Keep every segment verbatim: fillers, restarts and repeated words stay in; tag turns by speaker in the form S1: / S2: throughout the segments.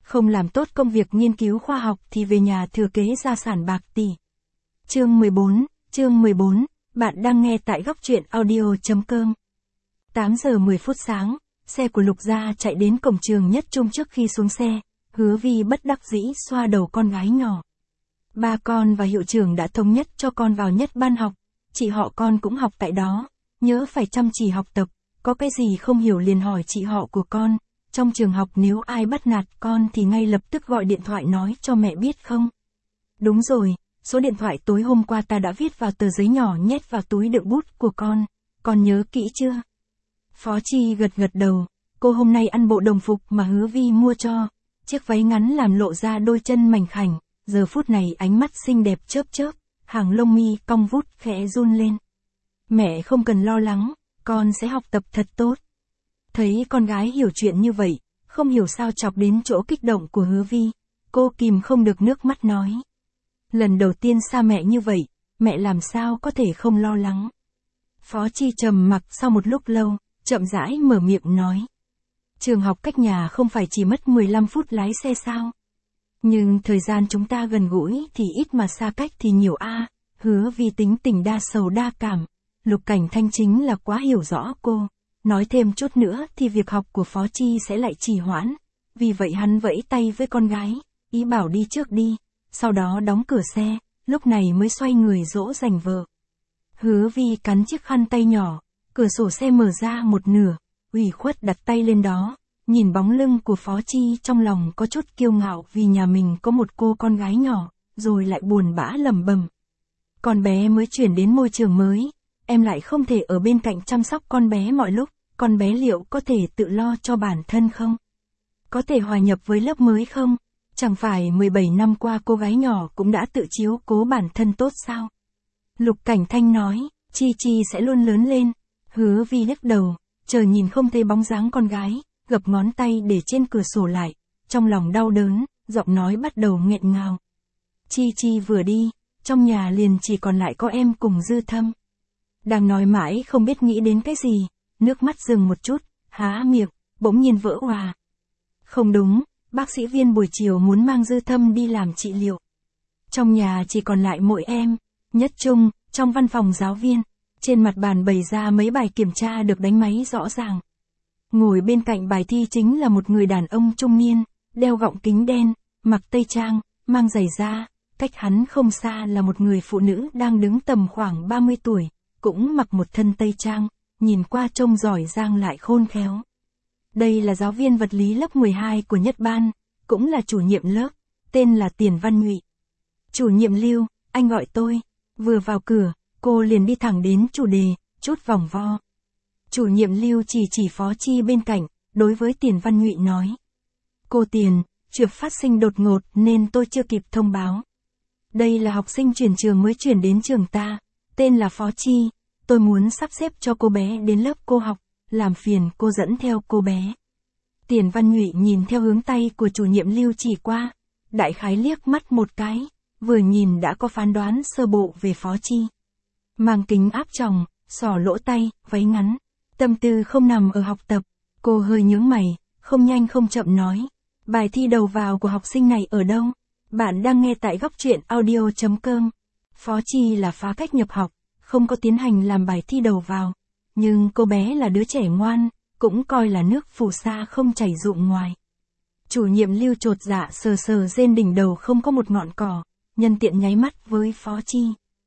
S1: Không làm tốt công việc nghiên cứu khoa học thì về nhà thừa kế gia sản bạc tỷ. Chương mười bốn, chương mười bốn, bạn đang nghe tại góc truyện audio chấm com. tám giờ mười phút sáng, xe của Lục Gia chạy đến cổng trường Nhất Trung. Trước khi xuống xe, Hứa Vi bất đắc dĩ xoa đầu con gái nhỏ. Ba con và hiệu trưởng đã thống nhất cho con vào nhất ban học, chị họ con cũng học tại đó, nhớ phải chăm chỉ học tập, có cái gì không hiểu liền hỏi chị họ của con. Trong trường học nếu ai bắt nạt con thì ngay lập tức gọi điện thoại nói cho mẹ biết không? Đúng rồi, số điện thoại tối hôm qua ta đã viết vào tờ giấy nhỏ nhét vào túi đựng bút của con, con nhớ kỹ chưa? Phó Chi gật gật đầu, cô hôm nay ăn bộ đồng phục mà Hứa Vi mua cho, chiếc váy ngắn làm lộ ra đôi chân mảnh khảnh, giờ phút này ánh mắt xinh đẹp chớp chớp, hàng lông mi cong vút khẽ run lên. Mẹ không cần lo lắng, con sẽ học tập thật tốt. Thấy con gái hiểu chuyện như vậy, không hiểu sao chọc đến chỗ kích động của Hứa Vi, cô kìm không được nước mắt nói. Lần đầu tiên xa mẹ như vậy, mẹ làm sao có thể không lo lắng. Phó Chi trầm mặc sau một lúc lâu, chậm rãi mở miệng nói. Trường học cách nhà không phải chỉ mất mười lăm phút lái xe sao? Nhưng thời gian chúng ta gần gũi thì ít mà xa cách thì nhiều a. Hứa Vi tính tình đa sầu đa cảm, Lục Cảnh Thanh chính là quá hiểu rõ cô. Nói thêm chút nữa thì việc học của Phó Chi sẽ lại trì hoãn, vì vậy hắn vẫy tay với con gái, ý bảo đi trước đi, sau đó đóng cửa xe, lúc này mới xoay người dỗ dành vợ. Hứa Vi cắn chiếc khăn tay nhỏ, cửa sổ xe mở ra một nửa, ủy khuất đặt tay lên đó, nhìn bóng lưng của Phó Chi trong lòng có chút kiêu ngạo vì nhà mình có một cô con gái nhỏ, rồi lại buồn bã lẩm bẩm. Con bé mới chuyển đến môi trường mới, em lại không thể ở bên cạnh chăm sóc con bé mọi lúc. Con bé liệu có thể tự lo cho bản thân không? Có thể hòa nhập với lớp mới không? Chẳng phải mười bảy năm qua cô gái nhỏ cũng đã tự chiếu cố bản thân tốt sao? Lục Cảnh Thanh nói, Chi Chi sẽ luôn lớn lên. Hứa Vi lắc đầu, chờ nhìn không thấy bóng dáng con gái, gập ngón tay để trên cửa sổ lại, trong lòng đau đớn, giọng nói bắt đầu nghẹn ngào. Chi Chi vừa đi, trong nhà liền chỉ còn lại có em cùng Dư Thâm. Đang nói mãi không biết nghĩ đến cái gì. Nước mắt dừng một chút, há miệng, bỗng nhiên vỡ òa. Không đúng, bác sĩ Viên buổi chiều muốn mang Dư Thâm đi làm trị liệu. Trong nhà chỉ còn lại mỗi em, Nhất Trung, trong văn phòng giáo viên, trên mặt bàn bày ra mấy bài kiểm tra được đánh máy rõ ràng. Ngồi bên cạnh bài thi chính là một người đàn ông trung niên, đeo gọng kính đen, mặc tây trang, mang giày da, cách hắn không xa là một người phụ nữ đang đứng tầm khoảng ba mươi tuổi, cũng mặc một thân tây trang. Nhìn qua trông giỏi giang lại khôn khéo. Đây là giáo viên vật lý lớp mười hai của nhất ban, cũng là chủ nhiệm lớp, tên là Tiền Văn Nhụy. Chủ nhiệm Lưu, anh gọi tôi. Vừa vào cửa, cô liền đi thẳng đến chủ đề, chút vòng vo. Chủ nhiệm Lưu chỉ chỉ Phó Chi bên cạnh, đối với Tiền Văn Nhụy nói. Cô Tiền, chuyện phát sinh đột ngột nên tôi chưa kịp thông báo. Đây là học sinh chuyển trường mới chuyển đến trường ta, tên là Phó Chi. Tôi muốn sắp xếp cho cô bé đến lớp cô học, làm phiền cô dẫn theo cô bé. Tiền Văn Nhụy nhìn theo hướng tay của chủ nhiệm Lưu chỉ qua, đại khái liếc mắt một cái, vừa nhìn đã có phán đoán sơ bộ về Phó Chi. Mang kính áp tròng, xỏ lỗ tay, váy ngắn, tâm tư không nằm ở học tập, cô hơi nhướng mày, không nhanh không chậm nói. Bài thi đầu vào của học sinh này ở đâu? Bạn đang nghe tại góc truyện audio chấm com. Phó Chi là phá cách nhập học. Không có tiến hành làm bài thi đầu vào, nhưng cô bé là đứa trẻ ngoan, cũng coi là nước phù sa không chảy rụng ngoài. Chủ nhiệm Lưu chột dạ sờ sờ trên đỉnh đầu không có một ngọn cỏ, nhân tiện nháy mắt với Phó Chi.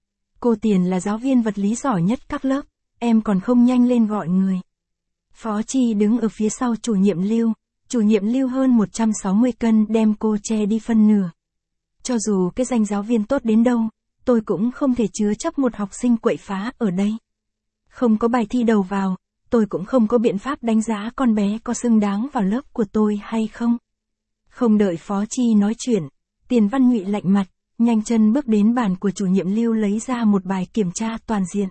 S1: Cô Tiền là giáo viên vật lý giỏi nhất các lớp, em còn không nhanh lên gọi người. Phó Chi đứng ở phía sau chủ nhiệm Lưu, chủ nhiệm Lưu hơn một trăm sáu mươi cân đem cô che đi phân nửa. Cho dù cái danh giáo viên tốt đến đâu, tôi cũng không thể chứa chấp một học sinh quậy phá ở đây. Không có bài thi đầu vào, tôi cũng không có biện pháp đánh giá con bé có xứng đáng vào lớp của tôi hay không. Không đợi Phó Chi nói chuyện, Tiền Văn Nhụy lạnh mặt, nhanh chân bước đến bàn của chủ nhiệm Lưu lấy ra một bài kiểm tra toàn diện.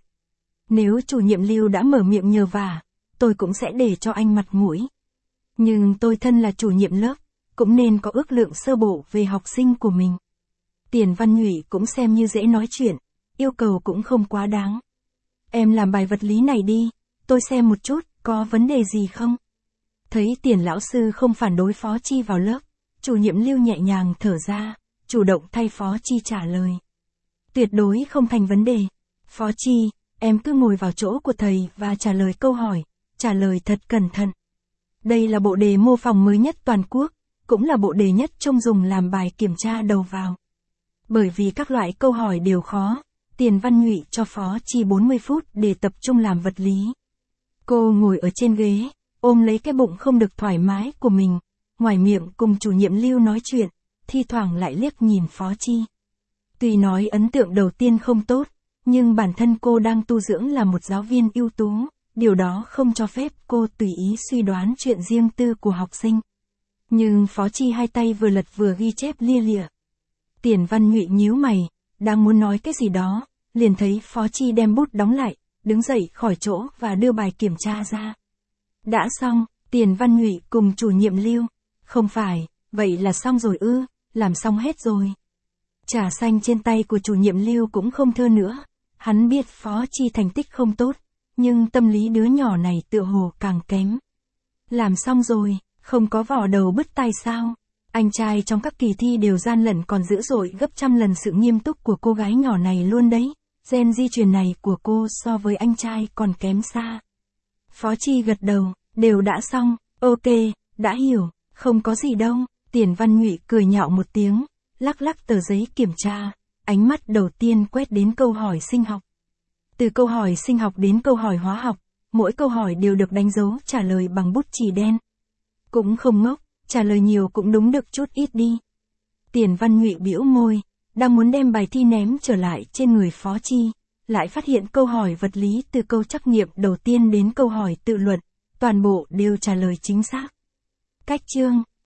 S1: Nếu chủ nhiệm Lưu đã mở miệng nhờ vả, tôi cũng sẽ để cho anh mặt mũi. Nhưng tôi thân là chủ nhiệm lớp, cũng nên có ước lượng sơ bộ về học sinh của mình. Tiền Văn Nhụy cũng xem như dễ nói chuyện, yêu cầu cũng không quá đáng. Em làm bài vật lý này đi, tôi xem một chút, có vấn đề gì không? Thấy Tiền lão sư không phản đối Phó Chi vào lớp, chủ nhiệm Lưu nhẹ nhàng thở ra, chủ động thay Phó Chi trả lời. Tuyệt đối không thành vấn đề. Phó Chi, em cứ ngồi vào chỗ của thầy và trả lời câu hỏi, trả lời thật cẩn thận. Đây là bộ đề mô phỏng mới nhất toàn quốc, cũng là bộ đề nhất trông dùng làm bài kiểm tra đầu vào. Bởi vì các loại câu hỏi đều khó, Tiền Văn Nhụy cho Phó Chi bốn mươi phút để tập trung làm vật lý. Cô ngồi ở trên ghế, ôm lấy cái bụng không được thoải mái của mình, ngoài miệng cùng chủ nhiệm Lưu nói chuyện, thi thoảng lại liếc nhìn Phó Chi. Tuy nói ấn tượng đầu tiên không tốt, nhưng bản thân cô đang tu dưỡng là một giáo viên ưu tú, điều đó không cho phép cô tùy ý suy đoán chuyện riêng tư của học sinh. Nhưng Phó Chi hai tay vừa lật vừa ghi chép lia lịa. Tiền Văn Nhụy nhíu mày, đang muốn nói cái gì đó, liền thấy Phó Chi đem bút đóng lại, đứng dậy khỏi chỗ và đưa bài kiểm tra ra. Đã xong, Tiền Văn Nhụy cùng chủ nhiệm Lưu. Không phải, vậy là xong rồi ư, làm xong hết rồi. Trà xanh trên tay của chủ nhiệm Lưu cũng không thơ nữa. Hắn biết Phó Chi thành tích không tốt, nhưng tâm lý đứa nhỏ này tựa hồ càng kém. Làm xong rồi, không có vỏ đầu bứt tai sao? Anh trai trong các kỳ thi đều gian lận còn dữ dội gấp trăm lần sự nghiêm túc của cô gái nhỏ này luôn đấy. Gen di truyền này của cô so với anh trai còn kém xa. Phó Chi gật đầu, đều đã xong, ok, đã hiểu, không có gì đâu. Tiền Văn Nhụy cười nhạo một tiếng, lắc lắc tờ giấy kiểm tra, ánh mắt đầu tiên quét đến câu hỏi sinh học. Từ câu hỏi sinh học đến câu hỏi hóa học, mỗi câu hỏi đều được đánh dấu trả lời bằng bút chì đen. Cũng không ngốc, trả lời nhiều cũng đúng được chút ít đi. Tiền Văn Nhụy bĩu môi, đang muốn đem bài thi ném trở lại trên người Phó Chi, lại phát hiện câu hỏi vật lý từ câu trắc nghiệm đầu tiên đến câu hỏi tự luận, toàn bộ đều trả lời chính xác. Cách chương